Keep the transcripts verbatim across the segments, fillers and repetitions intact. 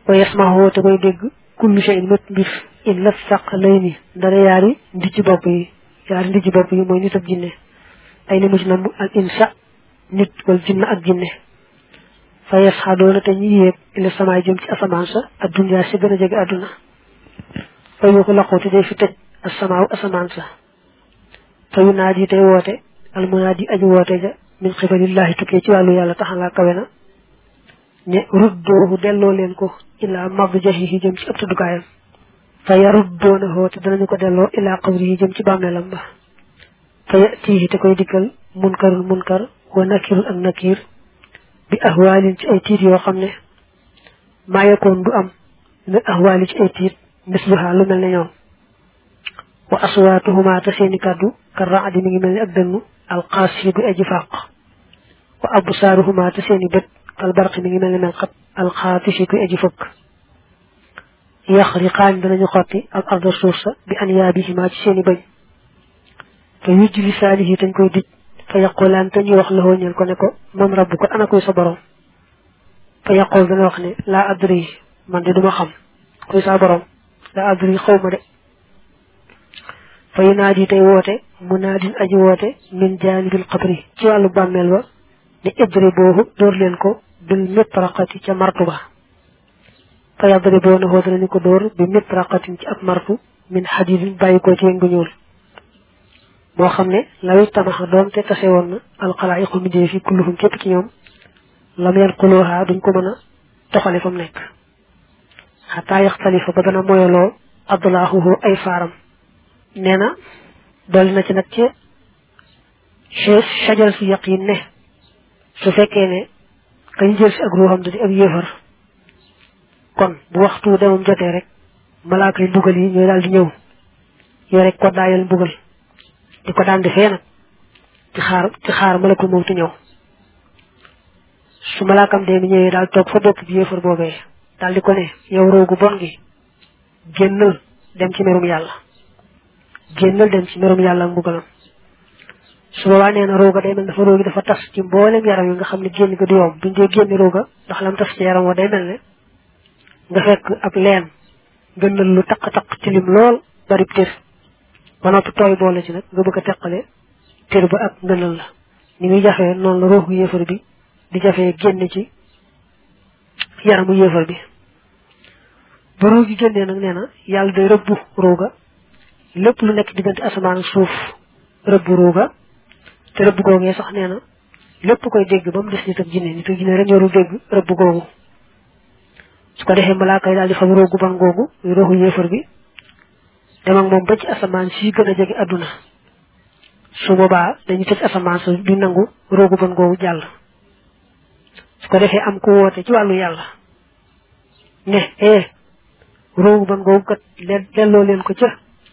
wa yasmahu te koy dégg kullu shay'in mat mbir in la saq lay ni dara yaari ndijji bopp yi yaari ndijji bopp yi mooy nit ak jinne ay li mu ci nam al insa nit wal jinne ak jinne fa yasxadoona te ñi yéeg ila samaay jëm ci asamaan sa ak dunya si gën a jege àdduna fa yuko laqoo te day fi tëj asamaaw asamaan sa fa yu naadi tey woote al munaadi aji woote ja min xibalillahi tukkee ci wàllu yàlla taxalaa kawe na ne ruddoohu delloo leen ko ilaa madjahihi jëm ci ëpp tëddukaayam fa yaruddoonahoo te danañu ko delloo ilaa qabrihi jëm ci bàmmeelam ba fa yatihi te koy dikkal munkarul munkar wa nakirul ak nakir bi ahwaalin ci ay tiit yoo xam ne maa yakoon du am min ahwaali ci ay tiit misluha lu mel ne ñoom wa aswaatuhuma te seeni kàddu ka raadi mi ngi mel ni ak dënnu alqaasi gu aji fàq wa absaaruhuma te seeni bët kal barqi mi ngi mel ni mel xat alxaatisi gu aji fëkk yaxriqaan danañu xotti ak arda suuf sa bi anyaabihima ci seeni bëñ fa yujli saalihi tañ koy dij fa yaqulaan te ñuy wax la ñeel ko ne ko moom rabbu ko ana kuy sa borom fa yaqul dana wax ne laa adri man de duma xam kuy sa borom laa adri xaw ma de fa yunaadi tey woote munaadin aji woote min jaanibil qabri ci wàllu bàmmeel ba ne idri boobu dóor leen ko bil mitraqati ca martu ba fa yadri boo na xoo danañu ko dóor bi mitraqatin ci ab martu min xadidin bàyyi ko ci ngu ñuul moo xam ne lawi tamaxa doon te tase woon na alxalaayiqu mindee fi kulluhum képp ci ñoom lam yan xuloohaa duñ ko mën a toxale fa mu nekk xataa yaxtalifa ba dana moyaloo adlaahuhu ay faaram nee na dolli na ci nag ci sajal si yaqin ne su fekkee ne kañ jël si ak ruuxam da di ab yéefar kon bu waxtu demam jotee rek malaaka yi mbugal yi ñooy daal di ñëw yoo rek ko daayal mbugal di ko daan defee nag ci xaar ci xaar malakul mawti ñëw su malaakam dee mi ñëwee daal toog fa bopp bi yéefar boobee daal di ko ne yow roogu bon gi génnal dem ci merum yàlla génnal dem ci merum yàlla ak mbugalam su boobaa nee na rooga day mel dafa roogi dafa tas ci mboolem yaram yi nga xam ne génn ko du yomb buñ dee génne rooga ndax lam tas ci yaram wa day mel ne nga fekk ab leen gënal lu taq-taq tilim lool bari tër ba noppi tooy boole ci nag nga bëgg a teqale tër ba ak ngënal la ni muy jafee noonu la roogu yéefar bi di jafee génn ci yaramu yéefar bi ba roogi génnee nag nee na yàlla day rëbbu rooga lépp lu nekk diggante asamaan ak suuf rëbbu rooga te rëbb googee sax nee na lépp koy dégg ba mu des nit ak jinne nit ak jinne rek ñoru dégg rëbb googu su ko defee malaaka yi daal di xam roogu ban googu muy roogu yéefar bi dem ak moom ba ci asamaan si gën a jege adduna su boobaa dañu tëj asamaan sa du nangu roogu ban googu jàll su ko defee am ku woote ci wàllu yàlla ne eh roogu ban googu kat leen delloo leen ko ca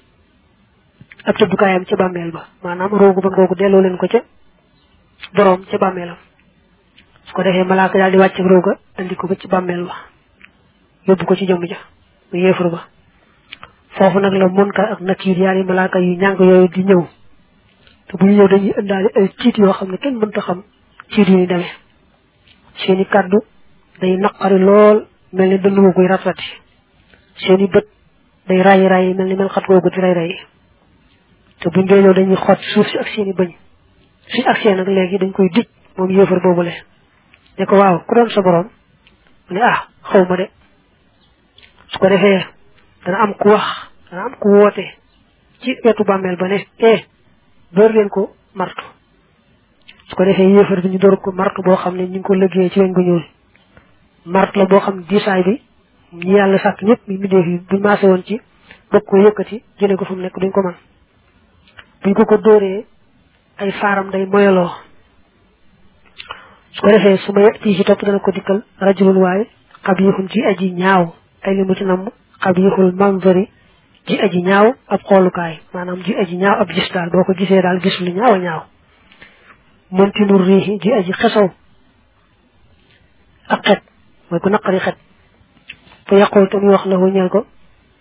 ab tëddukaayam ca bàmmeel ba maanaam roogu ban googu delloo leen ko ca boroom ca bàmmeelam su ko defee malaaka daal di wàcc rooga andi ko ba ci bàmmeel ba yóbbu ko ci jëmm ja mu yéefar ba foofu nag la munkar ak nakiir yaari malaaka yu ñàng yooyu di ñëw te bu ñu ñëw dañuy indaale ay ciit yoo xam ne kenn mënta xam ciit yi ni demee seeni kàddu day naqari lool mel ni dënn koy ratati seeni bët day rayi rayi mel ni mel xat googu di ray rayi te buñ dee ñëw dañuy xoot suuf si ak seeni bëñ suñ agsee nag léegi dañ koy dij moom yéefar boobule ne ko waaw ku doon sa borom mu ne ah xaw ma de su ko defee dana am ku wax dana am ku woote ci wetu bàmmeel ba ne eh door leen ko martu su ko defee yéefar bi ñu door ko martu boo xam ne ñu ngi ko liggéeyee ci weñ gu ñuul martu la boo xam diisaay bi ñi yàlla sàkk ñëpp mi mbindeef yi buñ maase woon ci bëgg ko yëkkati jëlee ko fu mu nekk duñ ko mën buñ ko ko dóoree ay faaram day moyaloo su ko defee su ma yegg ci topp dana ko dikkal rajulun waaye xabixun ci aji ñaaw ay li mu ci namm xabixul manzari ji aji ñaaw ab xoolukaay maanaam ji aji ñaaw ab gis daal boo ko gisee daal gis lu ñaaw a ñaaw mëntinur riixi ji aji xesaw ak xet mooy ku naqari xet fa yaqul te muy wax la ñeel ko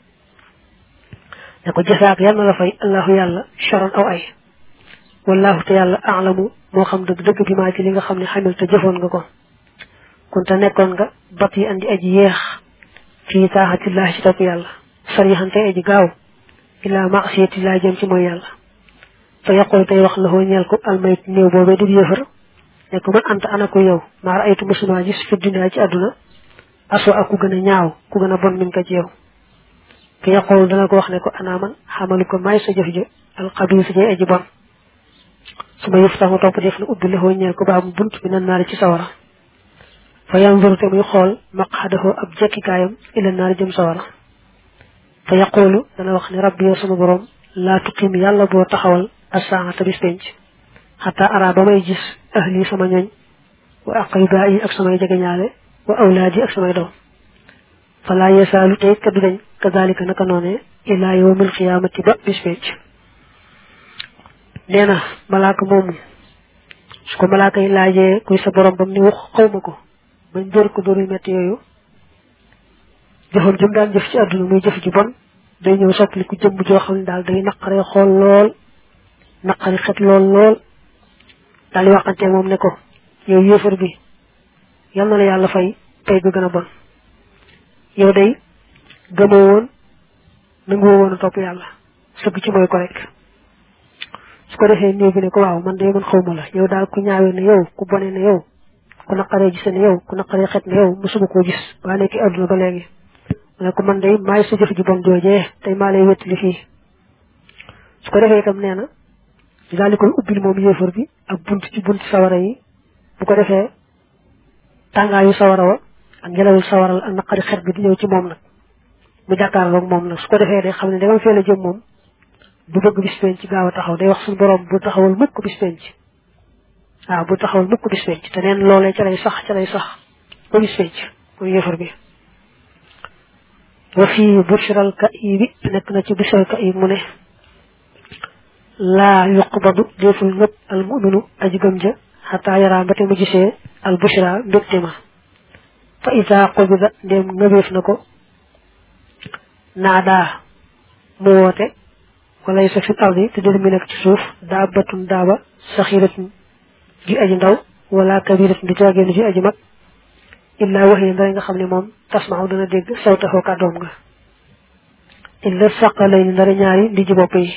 ne ko jasaak yàlla na la fay allahu yàlla charon aw ay wallahu te yàlla alamu moo xam dëgg dëgg bi maa ci li nga xam ne xamil te jëfoon nga ko kunta nekkoon nga bat yi andi aji yeex fi ta'atillah ci top yalla sarihan tay aji gaaw ila ma'siyati la jëm ci moy yalla fa yaqul tay wax la ho ñal ko almayt neew bobé di yéfar ne ko man anta ana ko yow ma ra'aytu musuma gis fi dunya ci aduna aso aku gëna ñaaw ku gëna bon min ka ci yow fi yaqul dana ko wax ne ko ana man xamalu ko may sa jëf je al qabis je aji bon suma yuftahu top def na ubbi la ho ñal ko baabu bunt bi nan naar ci sawara fa yanzuru te muy xool maqhadahu ab jekkikaayam ila naar jëm sawara fa yaqulu dana wax ni rabbi yow sama borom la tuqim yalla bo taxawal as-sa'ata bis penc hatta ara ba may gis ahli sama ñoñ wa aqribai ak sama jegeñaale wa awladi ak sama doom fala yasalu tay kaddu dañ kadalika naka noné ila yawmil qiyamati ba bis penc neena malaka mom su ko malaka yi laaje kuy sa borom bam ni wax xawmako bañ door ko dooru metti yoyu jëfal jëm daan jëf ci aduna muy jëf ci bon day ñëw soppli ku jëm jo xam dal day naqare xol lool naqari xet lool lool dal waxante mom ne ko yow yéefar bi yal na la yàlla fay tey gu gëna bon yow day gëmoo woon nangoo woon topp yàlla sëgg ci mooy ko rek su ko defee néew bi ne ko waaw man day man xawma la yow daal ku ñaawee ne yow ku bone ne yow ku naqaree gis ne yow ku naqaree xet ne yow musuma koo gis waa nekk àdduna ba léegi ne ko man day maay sa jëf ji bon joojee tey maa lay wettali fii su ko defee itam nee na daal di koy ubbil moom yéefar bi ak bunt ci bunt sawara yi bu ko defee tàngaayu sawara wa ak ngelawu sawaral ak naqari xet bi di ñëw ci moom nag mu jàkkaarloog moom nag su ko defee day xam ne dama fee la jëm moom du bëgg bis penc ci gaaw a taxaw day wax suñu borom bu taxawal mukk bis penc waaw bu taxawal mukk bis penc te neen loolee ca lay sax ca lay sax ba bis penc mooy yéefar bi wa fi bushral ka'ibi nekk na ci bushral ka'ib mu ne la yuqbadu deful ngëp al mu'minu aji gëm ja xataa yara ba te mu gisee al bushra mbégte ma fa isa qubida ndem ngëbeef na ko naadaa mu woote wala sa fi ardi te dër mi nekk ci suuf daabatun daaba saxiratun ji aji ndaw wala kabiratun di caagéenu ji aji mag illa waxi ndara nga xam ne moom tasmaaw dana dégg sawtaxoo kàddoom nga illa saqalay ni ndara ñaari ndi ji bopp yi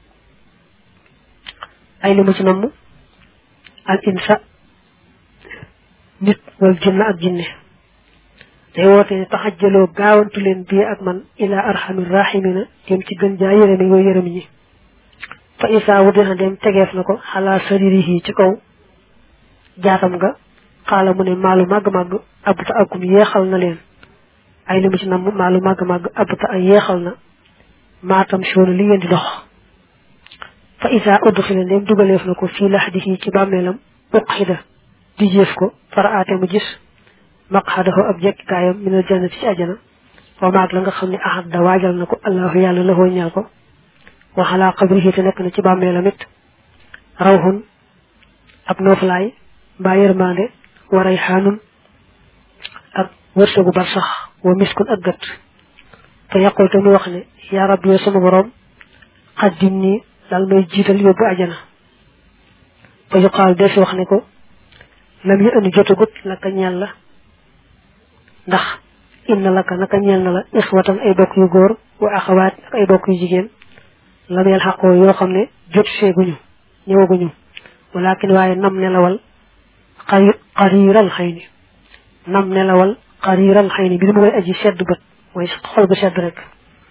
ay li mu ci namm al insa nit wal jinna ak jinne day woote ne taxajjaloo gaawantu leen bii ak man ila arhamir rahimina dem ci gën jaa yërëmi yooyu yërëm ñi fa isa wudina dem tegeef na ko xalaa saririhi ci kaw jaatam nga xaala mu ne maalu màgg-màgg abuta akum yeexal na leen ay li mu ci namm maalu màgg-màgg abuta ay yeexal na maatam soona li ngeen di dox fa isa udxila dem dugaleef na ko fii laxdihi ci bàmmeelam uqxida di jëf ko faraate mu gis maqhadahu ab jekkikaayam minal jannati ci ajana wa maag la nga xam ne ahad da waajal na ko allahu yàlla la ñal ko wa ala qabrihi te nekk na ci bàmmeelam it rawhun ab nooflaay mbaa yërmande wa rayhaanun ak wërsëgu barsax wa miskun ak gët fa yaqul te mu wax ne yaa rabbi yow sama borom xaddim nii dal may jiital yóbbu ajana fa yuqaal def wax ne ko lam yu andi jotagut laka ñeel la ndax inna laka naka ñeel na la ixwatan ay bokk yu góor wa axawaat ak ay bokk yu jigéen lam yel xaqoo yoo xam ne jot seeguñu ñëwaguñu walakin waaye nam nelawal xariiral xëy ni nam nelawal xariiral xëy ni bi mu koy aji sedd bët mooy xol bu sedd rek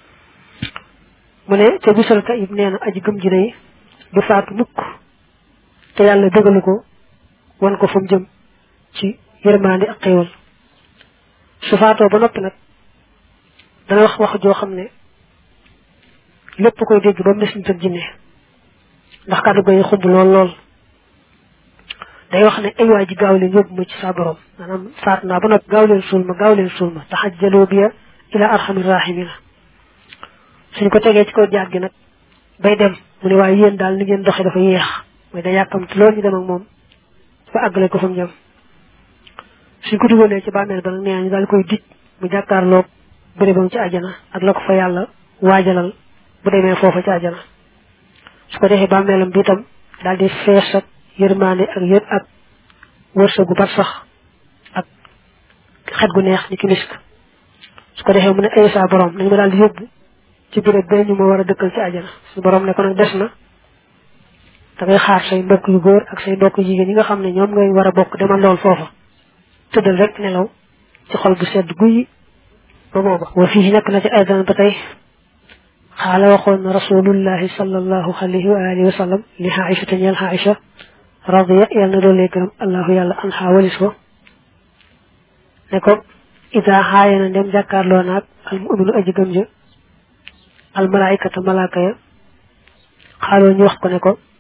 mu ne te bisal ka ib nee na aji gëm ji day du faatu mukk te yàlla dëgalu ko wan ko fa mu jëm ci yërmande ak xéewal su faatoo ba noppi nag dana wax wax joo xam ne lépp koy dégg ba mu des nit ak jinne ndax kàddu goy xumb lool lool day wax ne ay waa ji gaaw leen yóbbu ma ci sa borom maanaam faat naa ba noppi gaaw leen suul ma gaaw leen suul ma taxajjaloo biya ila arhamir rahimina suñ ko tegee ci kaw jaag gi nag bay dem mu ne waaye yéen daal ni ngeen doxee dafa yéex mooy da yàkkamti loolu ñu dem ak moom ba àggale ko fa mu jëm suñ ko dugalee ci bàmmeel ba nag nee ñu daal koy dij mu jàkkaarloog bérébam ci àjjana ak la ko fa yàlla waajalal bu demee foofa ci àjjana su ko defee bàmmeelam bi itam daal di fees ak yërmaande ak yër ak wërsëgu bar sax ak xet gu neex ni ki misk su ko defee mu ne ay sa borom nañ ma daal di yóbbu ci bëre be ñu ma war a dëkkal ci àjjana su borom ne ko nag des na da ngay xaar say mbokk yu góor ak say mbokk jigéen yi nga xam ne ñoom ngay war a bokk demal lool foofa tëddal rek nelaw ci xol bu sedd guy ba booba wa fii nekk na ci aydan ba tey xaala waxoon na rasulullahi sallallahu alayhi wa alihi wa sallam li Aïcha te ñeel Aïcha radiya yàlla na doolee gërëm allahu yàlla an xaa walis ko ne ko ida xaaya na ndem jàkkaarloo naag al mu'minu aji gëm ja al malaikata malaaka ya xaaloo ñu wax ko ne ko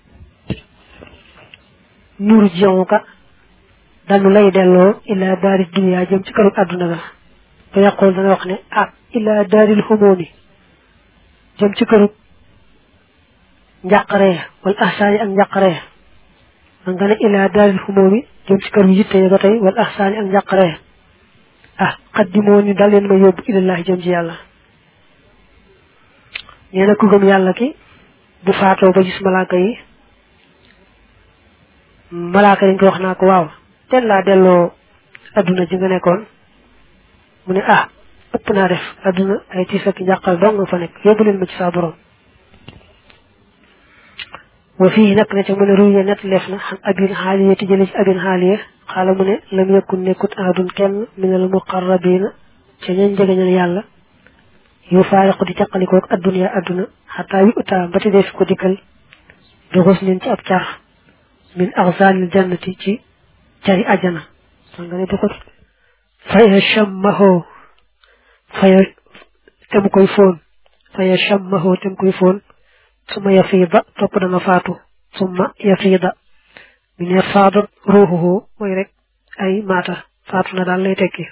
nuuru jiyoŋuka danu lay delloo ila daari dunya jëm ci këru àdduna ga ba yàqool dana wax ne ah ila daaril xumooni jëm ci këru njàqare ya wal ahsaani ak njàqare ya man nga ne ila daaril xumooni jëm ci këru yitte ya ba tey wal ahsaani ak njàqare ya ah xaddimoo ni dal leen ma yóbbu ilallahi jëm ci yàlla nee na ku gëm yàlla ki bu faatoo ba gis malaaka yi malaaka dañ ko wax naa ko waaw teen laa delloo adduna ji nga nekkoon mu ne ah ëpp naa def adduna ay tiis ak njàqal dong nga fa nekk yóbbu leen ma ci saa borom wa fii nekk na ca mu ne ruye net leef na xam abin xaaliye ti jële ci abin xaaliye xaala mu ne lam yakun nekkut ahadun kenn minal muqarrabina ca ñañ jegeñal yàlla yu faariqu di caqalikook adduna adduna xataa wi utaa ba ti def ko dikkal doxos nin ci ab car min axzalil jannati ci cari ajana man nga ne du ko faya shammaho faya tem koy foon faya shammaho tem koy foon summa yafiida topp dana faatu summa yafiida mi ne faada ruuxuhu mooy rek ay maata faatu na daal lay tekki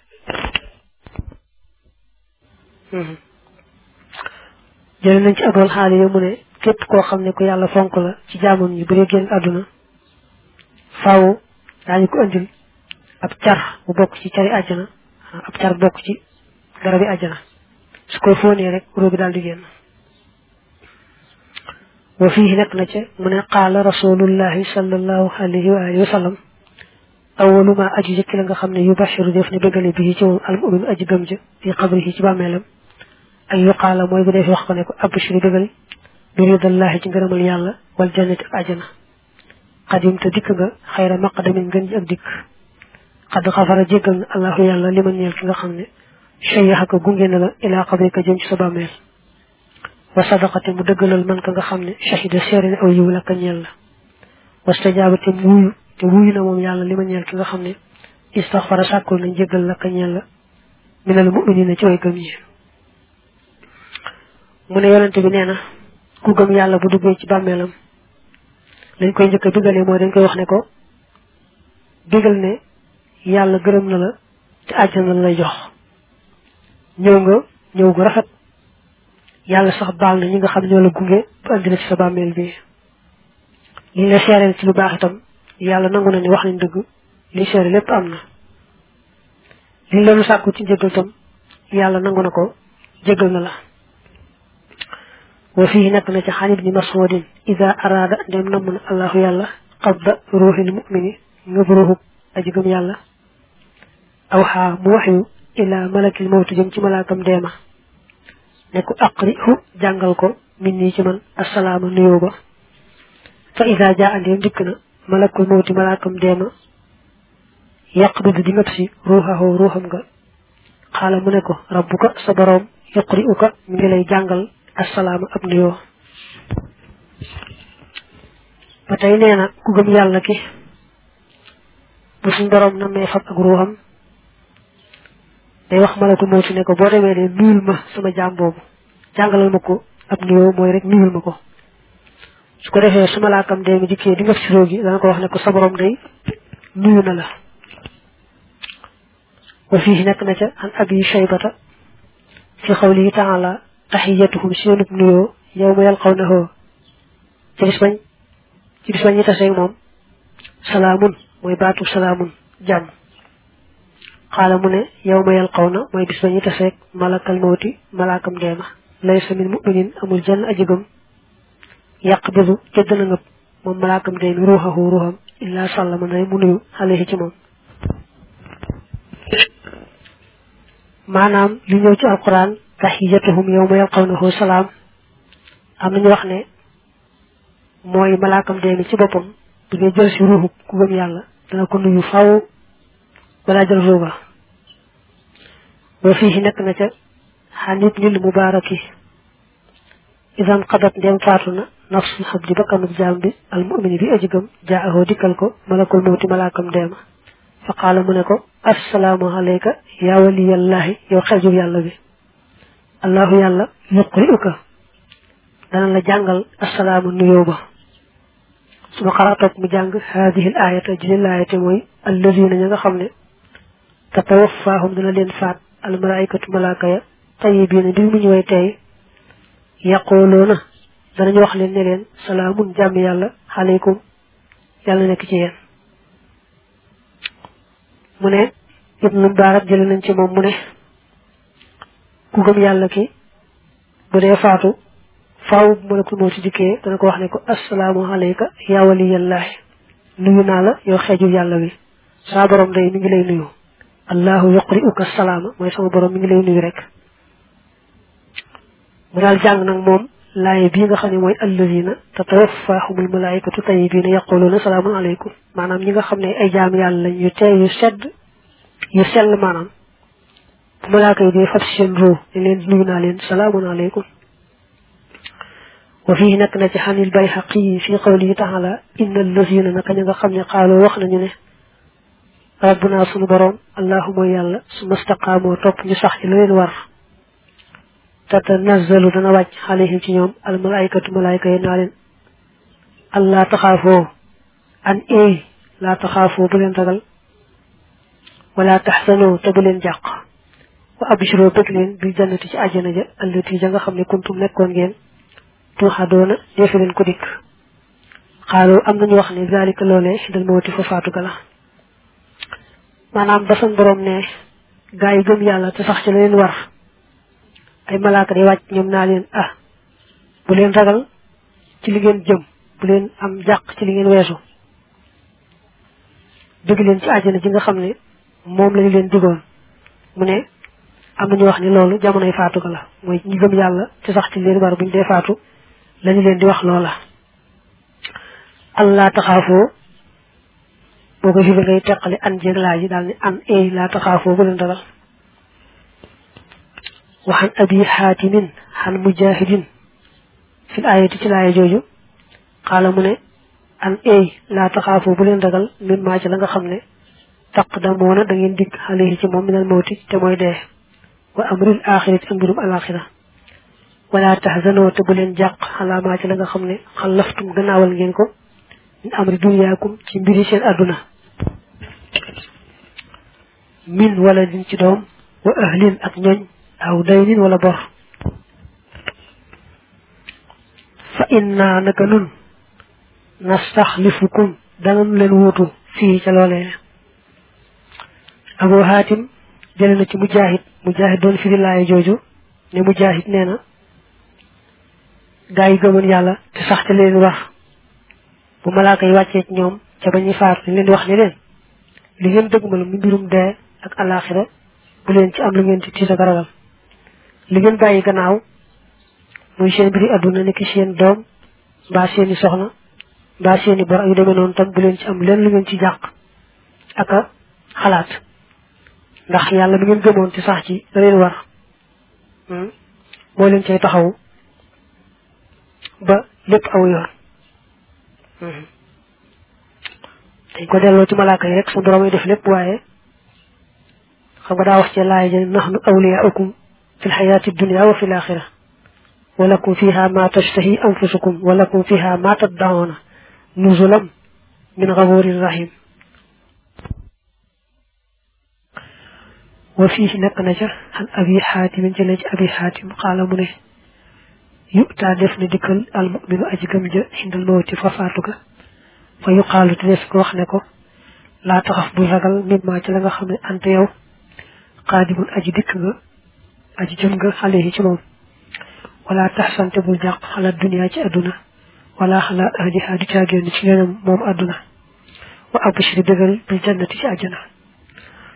jële nañ ci abol xaali yo mu ne képp koo xam ne ku yàlla fonk la ci jaamam ñi bëree génn àdduna faaw daañu ko andil ab car bu bokk ci cari àjjana ab car bokk ci garabi àjjana su koy fóonee rek roo bi daal di génn wa fii nekk na ca mu ne qaala rasulullahi sallallahu alayhi wa alihi wa sallam awalu ma aju jëkki la nga xam ne yu bashiru def ne bëggale bi ci moom al mu'min aji gëm ja fi qabrihi ci bàmmeelam ay yuqaala mooy bu dee wax ko ne ko abshiri bëggal bi ridallahi ci ngërëmal yàlla wal jannati ak àjjana xadim te dikk nga xayra maqdamin ngën ji ak dikk xad xafara jéggal na allahu yàlla liman ñeel ki nga xam ne shayyaxaka gunge na la ilaa qabrika jëm ci sa bàmmeel wa sadaqate mu dëggalal man ka nga xam ne shahida seere ne aw yiw la ka ñeel la wastajaaba te mu wuyu te wuyu na moom yàlla liman ñeel ki nga xam ne istaxfara sàkkul nañ jéggal la ka ñeel la minal mu'minina ci way gëm yi mu ne yonente bi nee na ku gëm yàlla bu duggee ci bàmmeelam lañ koy njëkk a dugalee mooy dañ koy wax ne ko digal ne yàlla gërëm na la te àjjana la lay jox ñëw nga ñëw gu rafet yàlla sax baal na ñi nga xam ñoo la gunge ba andi la ci sa bàmmeel bi li la seereel ci lu baax itam yàlla nangu na ni wax nañ dëgg li seere lépp am na li la lu sàkku ci njëggal tam yàlla nangu na ko jéggal na la wa fii nekk na ci xan ibni mas'udin ida araada ndem namm na allahu yàlla qabda ruuxil mu'mini ngëb ruuxub aji gëm yàlla aw xaa mu waxyu ila malakil mawti jëm ci malaakam deema ne ko aqri hu jàngal ko min nii ci man assalaama nuyoo ba fa ida jaa andeem dikk na malakul mawti malaakam deema yaqbidu di ngëp si ruuxahu ruuxam nga xaala mu ne ko rabbuka sa boroom yuqri uka mi ngi lay jàngal assalaama ab nuyoo ba tey nee na ku gëm yàlla ki bu suñ boroom na mee fab ak ruuxam day wax malakul mawti ne ko boo demee de nuyul ma sama jaam boobu jàngalal ma ko ab nuyoo mooy rek nuyul ma ko su ko defee su malaakam dee mi dikkee di nga si róogi dana ko wax ne ko sa boroom day nuyu na la wa fii nekk na ca an abi shaybata fi qawlihi ta'ala tahiyyatuhum seenub nuyoo yawma yalqawnahu ci bis bañ ci bis bañ ñi taseeg moom salaamun mooy baatu salaamun jàmm xaala mu ne yawma yalqawna mooy bis bañ ñi taseeg malakal mawti malaakam deema laysa min mu'minin amul jenn aji gëm yaqbidu te dana ngëp moom malaakam deemi ruuxahu ruuxam illaa sallama nay mu nuyu alayhi ci moom manam li ñew ci alquran tahiyatuhum yawma yalqawnahu salam am ñu wax ne moy malakam de ci bopam bu dé jël ci ruhu ku gëm yalla dana ko nuyu faaw wala jël ruuga wa fihi nak na ca hanit lil mubaraki idan qadat dem fatuna nafsul habdi bakanu jambi al mu'min bi ajigam jaaho dikal ko malakul mawti malakam dem fa qala munako assalamu alayka ya waliyallahi yow xaju yalla bi allah yalla yuqri'uka dana la jangal assalamu nuyo ba suma xaratok mu jang hadhihi al ayata jil ayata moy alladhina nga xamne tatawaffahum dana len faat al malaikatu malaka ya tayyibina di mu ñoy tay yaquluna dana ñu wax len ne len salamun jam yalla alaykum yalla nek ci yeen mune ibn mubarak jël nañ ci mom mune ku gëm yalla ki bu dé faatu faaw malakul mawt diké dana ko wax ne ko assalamu alayka ya waliyallah nuyu na la yow xéju yalla wi sa borom day mi ngi lay nuyu allah yuqri'uka salama moy sama borom mi ngi lay nuyu rek mu dal jang nak mom laye bi nga xamni moy allazina tatawaffahumul malaikatu tayyibina yaquluna salamun alaykum manam ñi nga xamne ay jaam yalla ñu tay yu sedd yu sel manam malaaka yi di fat seen ru di leen nuyu na leen salamun alaykum wa fihi nak na ci hanil bayhaqi fi qawlihi ta'ala innal ladzina nak nga xamne qalu wax nañu ne rabbuna sunu borom allahumma yalla sumastaqamu top ñu sax ci leen war tatanazzalu dana wacc alayhim ci ñoom al malaikatu malaika yi nalen allah takhafu an ay la takhafu bu len ragal wala tahzanu te bu len jaq wa abshiru bëgg leen bi jannati ci aljana ja allati ja nga xamne kuntum nekkon ngeen tu hadona def leen ko dik xalu am nañu wax ni zalika lolé dal mawti fa faatu gala manam ba sun borom ne gaay gëm yalla te sax ci leen war ay malaka day wacc ñom na leen ah bu leen ragal ci li ngeen jëm bu leen am jaq ci li ngeen wessu deug leen ci aljana ji nga xamne mom lañu leen digoon mu ne am ñu wax ni loolu jamonoy faatu ko la moy ñi gëm yalla ci sax ci leen war buñ dé faatu lañu leen di wax loola allah takhafu boko fi ngay tekkali an jeeg laaji dal ni an ay la takhafu bu leen ragal وعن أبي حاتم عن مجاهد في الآية تلاية جوجو قال من أن أي لا تخافوا بلين رجل مما جلنغ خمني تقدمون دين ديك عليه جمع من الموت تموي ده وأمر الآخرة أمر الآخرة ولا تحزنوا تبلين جاق على ما جلنغ خمني خلفتم غناول جنكو من أمر دنياكم تنبريش الأدنى من ولد تدوم وأهل أكنين أو دين ولا بر فإنا نكنون نستخلفكم دنم لنوتو فيه جلولة أبو هاتم جلنا مجاهد مجاهد دون في الله جوجو ne mujahid neena gaay gëmon yalla te sax te leen wax bu malaaka yi wacce ci ñoom ca bañu faar leen wax ni leen li ngeen dëgmal mu mbirum dee ak alakhirah bu leen ci am lu ngeen ci tiita garagal li ngeen bayyi gannaaw muy seen biri aduna nek seen doom ba seeni soxna ba seeni bor yu demé non tam bu leen ci am leen lu ngeen ci jaq aka xalaat ndax yalla mi ngeen gëmon ci sax ci da leen war hmm mo leen cey taxaw ba lepp aw yoon hmm tay ko delo ci malaaka yi rek su borom def lepp waye xam nga da wax ci laay je nahnu awliyaukum fil hayati dunya wa fil akhirah wa lakum fiha ma tashtahi anfusukum wa lakum fiha ma tad'una nuzulan min ghafurir rahim wa fihi naknaja an abi hatim jëlé ci abi hatim qala mu ne yu'ta def na dikal al mu'minu ajigam ja hindal mawti fa fatuka fa yuqalu def ko wax ne ko la taxaf bu ragal mimma ci la nga xamne ante yow qadibul aji dik nga aji jëm nga alayhi ci mom wala tahsante bu jaq ala dunya ci aduna wala ala ahli hadi tagen ci ñoom mom aduna wa abshir degal bi jannati ci aljana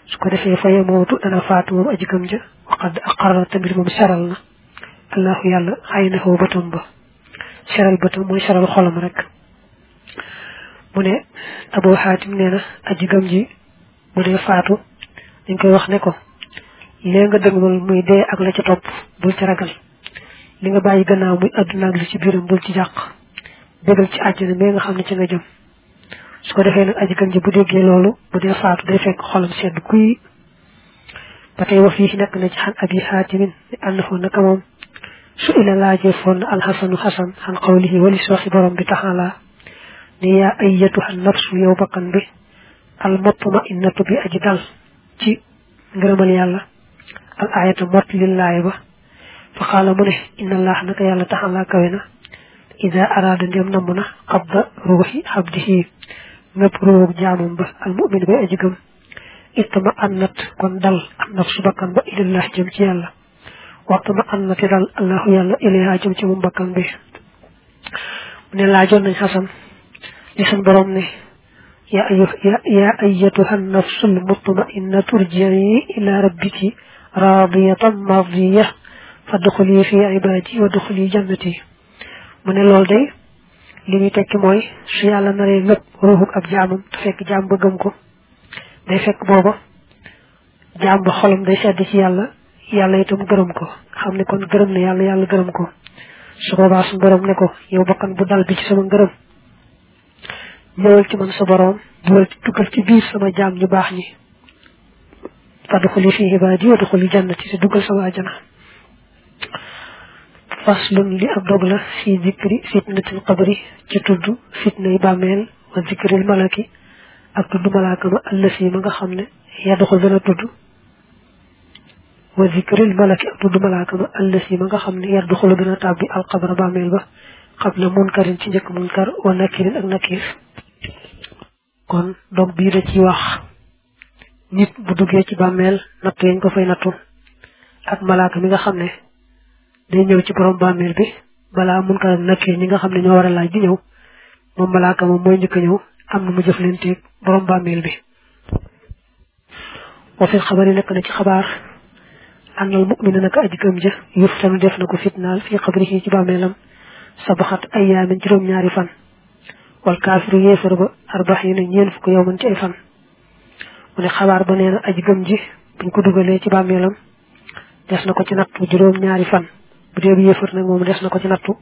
su ko defee fa yamootu dana faatu moom aji gëm ja waqad aqarra tamit moom seral na allahu yàlla aynahu bëtam ba seral bëtam mooy seral xolam rek mu ne Abu Hatim nee na aji gëm ji bu dee faatu dañ koy wax ne ko lee nga dëgmal muy dee ak la ca topp bul ci ragal li nga bàyyi gannaaw muy àdduna ak li ci biiram bul ci jàq bégal ci àjjana mais nga xam ne ci nga jëm su ko defee nag aji gëm ji bu déggee loolu bu dee faatu day fekk xolam sedd kuy ba tey wax fii nekk na ci xan Abi Haatimin ne annahu naka moom su ila laajee foon na alxasanu xasan xan qawlihi walis waxi borom bi taxala ne yaa ayyatuha nafsu yow bakkan bi al mutma'innatu bi aji dal ci ngërëmal yàlla al ayata mott lillaay ba fa xaala mu ne inna allah naka yàlla taxala kawe na ida araada ndem namm na qabda ruuxi abdihi nëpp ruux jaamam ba al mu'min bay aji gëm itma annat kon dal an nafsu bakkan ba ilallah jëm ci yàlla waxtama annati dal allahu yàlla ilayha jëm ci moom bakkan bi mu ne laajoon nañ xasan li sun borom ne ya ayu ya ayyatuha an-nafsu al-mutma'innatu turji'i ila rabbiki radiyatan mardiyah fadkhuli fi ibadi wa dkhuli jannati mu ne lool day li muy tekki mooy su yàlla naree nëpp ruuxu ab jaamam te fekk jaam ba gëm ko day fekk booba jaam ba xolam day sedd ci yàlla yàlla itam gërëm ko xam ne kon gërëm na yàlla yàlla gërëm ko su boobaa suñu borom ne ko yow bakkan bu dal bi ci sama ngërëm ñëwal ci man sa borom dugal ci dugal ci biir sama jaam ñu baax ñi fadxuli fi ibaadi wa duxuli jannati si dugal sama ajana faslun li ab dog la fi zikri fitnatil qabri ci tudd fitnay bàmmeel wa zikril malaki ak tudd malaaka ma allasi ma nga xam ne yadxul dana tudd wa zikril malaki ak tudd malaaka ma allasi ma nga xam ne yadxul dana tàbbi alqabra bàmmeel ba qabla munkarin ci njëkk munkar wa nakirin ak nakir kon dog bii da ci wax nit bu duggee ci bàmmeel nattu yañ ko fay nattu ak malaaka mi nga xam ne day ñëw ci borom bàmmeel bi balaa munkar ak nakir ñi nga xam ne ñoo war a laaj di ñëw moom malaaka moom mooy njëkk a ñëw am na mu jëflanteeg borom bàmmeel bi wa fi xabari nekk na ci xabaar annal mu'mina naka aji gëm ja yuftanu def na ko fitnaal fi xabrihi ci bàmmeelam sabaxat ayaamin juróom ñaari fan wal kaafiru yéefar ba arbaxiina ñeen fukk yow man ci ay fan mu ne xabaar ba nee na aji gëm ji buñ ko dugalee ci bàmmeelam des na ko ci nattu juróom ñaari fan bu dee bu yéefar nag moom des na ko ci nattu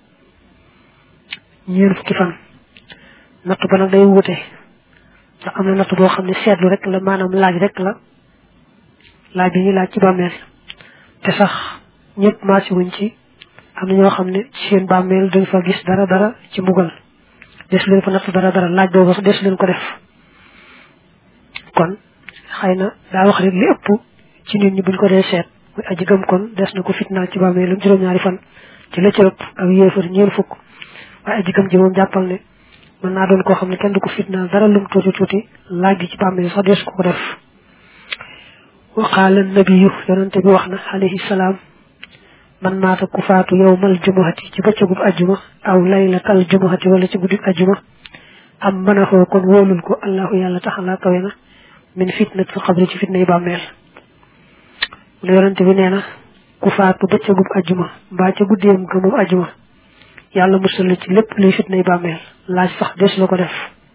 ñeen fukki fan nattu ba nag day wute ndax am na nattu boo xam ne seetlu rek la maanaam laaj rek la laaj bi ñuy laaj ci bàmmeel te sax ñëpp maasi wuñ ci am na ñoo xam ne ci seen bàmmeel duñ fa gis dara dara ci mbugal des leen fa nattu dara dara laaj boobu sax des leen ko def kon xëy na daa wax rek li ëpp ci nit ñi buñ ko dee seet muy aji gëm kon des na ko fitnaal ci bàmmeelam juróom-ñaari fan ci la ci ëpp ak yéefar ñeen fukk waaye aji gëm ji moom jàppal ne mën naa doon koo xam ne kenn du ko fitnaal dara lum tuuti tuuti laaj gi ci bàmmeel sax des ko ko def wa qaala nabiyu yonente bi wax na alayhi salaam man maata ku faatu yawmal jumuhati ci bëccëgub ajjuma aw laylatal jumuhati wala ci guddib ajjuma am mën a xoo kon wóolul ko allahu yàlla taxalaa kawe na min fitnat fi xabri ci fitna yi bàmmeel mu ne yonente bi nee na ku faatu bëccëgub ajjuma mbaa ca guddeem ga moom ajjuma yàlla musal la ci lépp luy fitna yi bàmmeel laaj sax des la ko def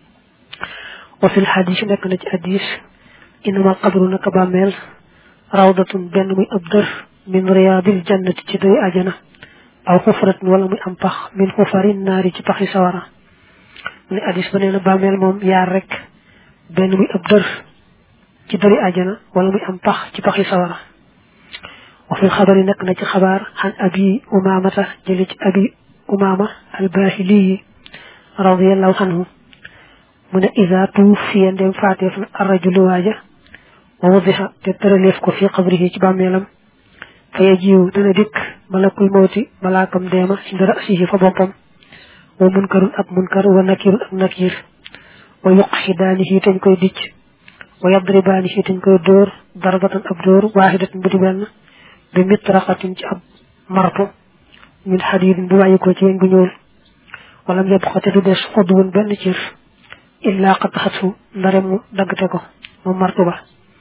wa fil xadis nekk na ci hadis innamal qabru naka bàmmeel rawdatun benn muy ab dër min riyaadil jannati ci doy ajana aw xufratun wala muy am pax min xufarin naari ci paxi sawara mu ne hadis ba nee na bàmmeel moom yaar rek benn muy ab dër ci doy ajana wala muy am pax ci paxi sawara wa fil xabari nekk na ci xabaar xan abi umamata jële ci abi umama albahiliyi radiallahu anhu mu ne isa tuufiya ndem faateef na arrajulu waaja wa wadixa te tëraleef ko fi xabrihi ci bàmmeelam fa yajiw dana dikk malakul mawti malaakam deema inda rasihi fa boppam wa munkarun ak munkar wa nakirun ak nakir wa yuqxidaanihi tañ koy dicc wa yadribaanihi tañ koy dóor darbatan ab dóor waaxidatan bu di benn bi mitraxatin ci ab marto min xadidin bu bàyyi ko ci weñ bu ñuul wala mu yeb xote du des xodduwun benn cir illaa qataxathu ndare mu daggte ko moom marto ba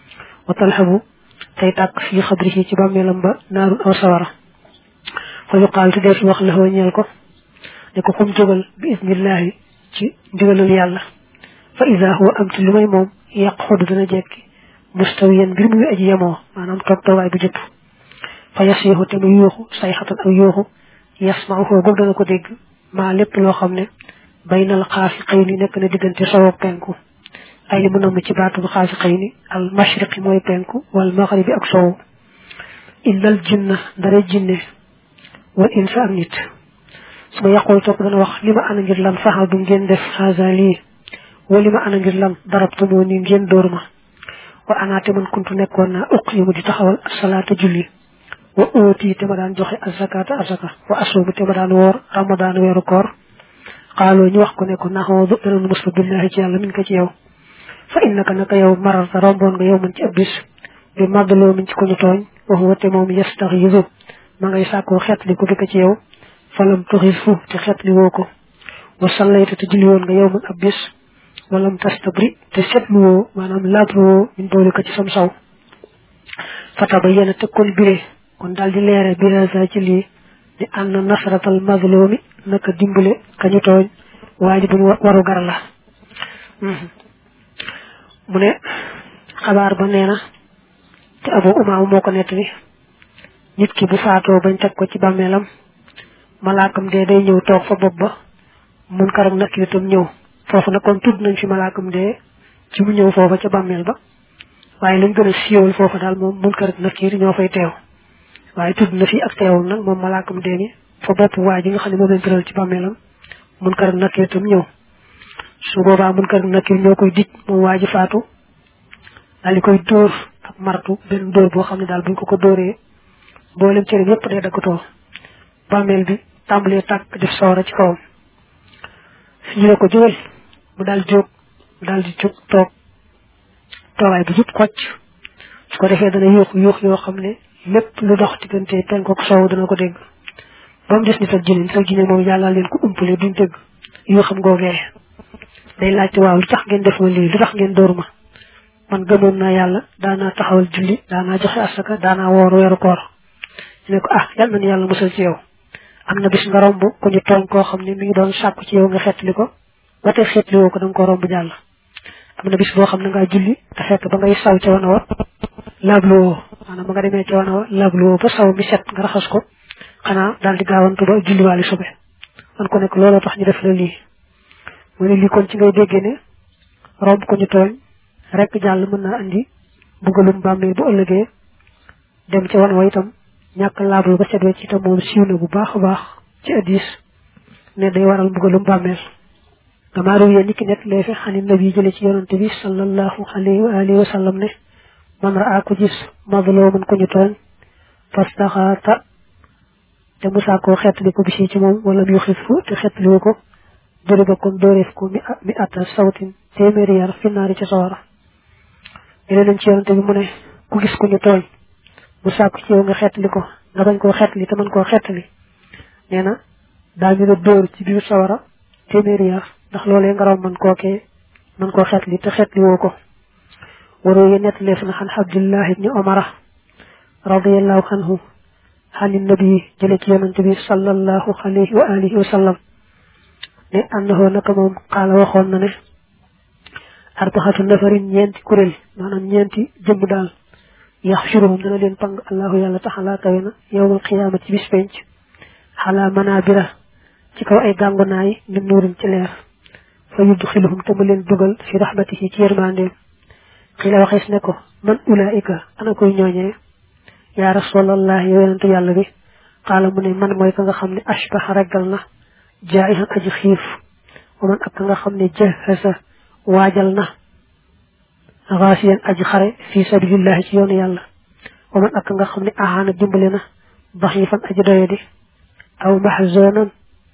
wa talhabu tay tak fi xabrihi ci bàmmeelam ba naarun aw sawara fa yuqaal te def wax la ñeel ko ne ko xum jógal bi ismillahi ci ndigalal yàlla fa ida huwa am ci lu may moom yàq xodu dana jekki mustawiyan mbir muy aji yemoo maanaam toog toogaay bu jëpp fa yasiixu te mu yuuxu say xatan ak yuuxu yasmauhu goog dana ko dégg maa lépp loo xam ne baynal xaafi xëy ni nekk na diggante sow ak penku ay li mu namm ci baatu bu xaafi xëy ni al mashriqi mooy penku wal maghribi ak sow illal jinna ndare jinne wal insa ak nit suma yaqul topp dana wax li ma ana ngir lan faxal du ngeen def haza lii wa li ma ana ngir lan darabtu moo ni ngeen dóor ma wa anaate man kuntu nekkoon naa uq yi mu di taxawal asalaata julli wa ooti te ma daan joxe azakata azaka wa asuumu te ma daan woor ramadaan weeru koor xaaloo ñu wax ko ne ko naxoodu danañu muslu billahi ci yàlla min ko ci yow fa innaka naka yow mararta romboon nga yow man ci ab bis bi màddaloo min ci ko ñu tooñ wa huwa te moom yastaxiisu ma ngay sàkkoo xeetli ko bi ko ci yow falam tuxis fu te xeetli woo ko wa sallayta te julli woon nga yow man ab bis walam tastabri te setlu woo maanaam laablu woo min boole ko ci sam saw fataba yéena te kon bire kon daal di leere birasa ci lii di ànd nasratal mazlumi naka dimbale kañu tooñ waajibun waru gar la mu ne xabaar ba nee na te Abu Umaama moo ko nettali nit ki bu faatoo bañ teg ko ci bàmmeelam malaakam dee day ñëw toog fa bopp ba Munkar ak Nakiir itam ñëw foofu nag kon tudd nañ fi malaakam dee ci mu ñëw foofa ca bàmmeel ba waaye lañ gën a siiwal foofa daal moom Munkar ak Nakiir ñoo fay teew waaye tudd na fi ak teewul nag moom malaakam dee ni fa bopp waa ji nga xam ne moom lañ tëral ci bàmmeelam Munkar ak Nakiir itam ñëw su boobaa Munkar ak Nakiir ñoo koy dij moom waa ji faatu daal di koy dóor ak martu benn dóor boo xam ne daal buñ ko ko dóoree mboolem cëri yépp dee dakkatoo bàmmeel bi tàmbalee tàkk def sawara ci kawam ñu ne ko jógal mu daal jóg mu daal di jóg toog toogaay bu jub xocc su ko defee dana yuux yuux yoo xam ne lépp lu dox diggante penku ak soow dana ko dégg ba mu des nit ak jinne nit ak jinne moom yàlla leen ko umpale duñ dégg yoo xam googee day laajte waaw lu tax ngeen def ma lii lu tax ngeen dóor ma man gëmoon naa yàlla daanaa taxawal julli daanaa joxe asaka daanaa woor weeru koor ñu ne ko ah yàlla na yàlla musal ci yow am na bis nga romb ku ñu tooñ koo xam ne mi ngi doon sàkku ci yow nga xeetli ko ba tey xeetli woo ko da nga ko romb jàll am na bis boo xam ne ngaa julli te fekk ba ngay saw ca wana wa laablu woo maanaam ba nga demee ca wana wa laablu woo ba saw mi set nga raxas ko xanaa daal di gaawantu ba julliwaale sobe man ko nekk looloo tax ñu def la lii mu ne lii kon ci ngay déggee ne romb ko ñu tooñ rek jàll mën naa andi mbugalum bàmmeel bu ëllëgee dem ca wan wa itam ñàkk laablu ba set wecc itam moom siiw na bu baax a baax ci hadiis ne day waral mbugalum bàmmeel dama ruwee nit ki nekk lee fi xani nabi jële ci yonante bi sallallahu alayhi wa alihi wa sallam ne man raa ko gis mazluman ko ñu tooñ fastaxaata te musaa koo xeetli ko bisi ci moom wala mu xis fu te xeetliwu ko dëriba kon dóoreef ko mi mi atta sawtin téeméeri yar finnaari ci sawara jële nañ ci yonante bi mu ne ku gis ko ñu tooñ mu sàkku ci yow nga xeetli ko nga bañ koo xeetli te mën koo xeetli nee na daañu la dóor ci biir sawara téeméeri yar ndax loolee nga raw mën kookee mën koo xeetli te xeetli woo ko waroo ye nettaleef na xan Abdullah ibni Omara radiyallahu anhu xani nabi jële ci yonante bi sallallahu alayhi wa alihi wa sallam ne annahu naka moom xaala waxoon na ne arbaxatu nafarin ñeenti kuréel maanaam ñeenti jëmm daal yaxshuruhum dana leen pang allahu yàlla taxalaa kawe na yowmal qiyaama ci bis penc xalaa manabira ci kaw ay gàngunaay min nuurin ci leer fa yudxiluhum te mu leen dugal fi rahmatihi ci yërmandeem xila waxees ne ko man ulaika ana koy ñooñee yaa rasulallah yow yonente yàlla bi xaala mu ne man mooy ka nga xam ne ashbaha reggal na jaayihan aji xiif wa man ak ka nga xam ne jahasa waajal na gaasiyan aji xare fi sabilillahi ci yoonu yàlla wa man ak nga xam ne ahaana dimbale na daxifan aji doyadi aw mahzonan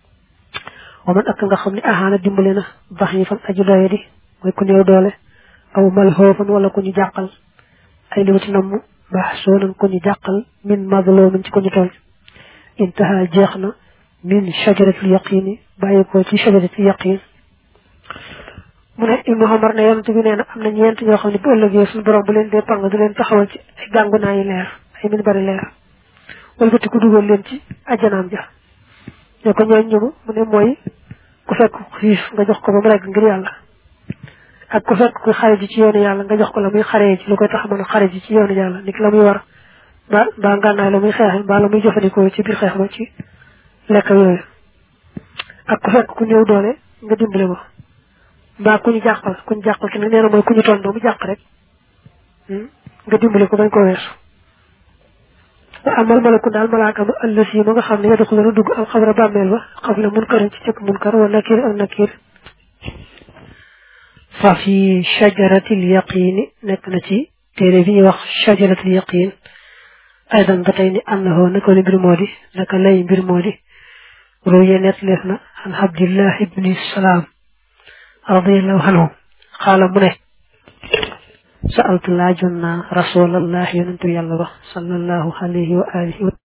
wa man ak nga xam ne ahaana dimbale na daxifan aji doyadi mooy ku néew doole aw malhoofan wala ku ñu jàqal ay limu ci namm mahzonan ku ñu jàqal min mazlumin ci ku ñu tooñ intaha jeex na min shajaratul yaqini bàyyi ko ci shajaratul yaqin mu ne ibnu xamar ne yonent bi nee na am na ñeent ñoo xam ne bu ëllëgee suñu borom bu leen dee pang du leen taxawal ci ay gàngunaay yi leer ay min bari leer walbati ku dugal leen ci ajjanaam ja ne ko ñooñ ñëmu mu ne mooy ku fekk xiif nga jox ko ba mu regg ngir yàlla ak ku fekk ku xare ji ci yoonu yàlla nga jox ko la muy xaree ji lu koy tax mën a xare ji ci yoonu yàlla niki la muy war ba ba ngànnaay la muy xeexe ba la muy jëfandikoo ci biir xeex ba ci lekk yooyu ak ku fekk ku ñëw doole nga dimbale ko mbaa ku ñu jàqal ku ñu jàqal tamit nee na mooy ku ñu toon ba mu jàq rek nga dimbale ko bañ ko weesu wa amal malaku daal malaaka ma ëllës yi ma nga xam ne yadxulu dana dugg al xabra bàmmeel ba xabla munkarin ci cëkk munkar wa nakir ak nakir fa fi shajaratil yaqin nekk na ci téere bi ñuy wax shajaratil yaqin aydan ba tey ni annahu naka li mbir moo di naka lay mbir moo di ruye net leef na an abdillah ibni salaam radiyallahu anhu xaala mu ne sa'altu laajoon naa rasulallah yonentu yàlla ba sallallahu alayhi wa alihi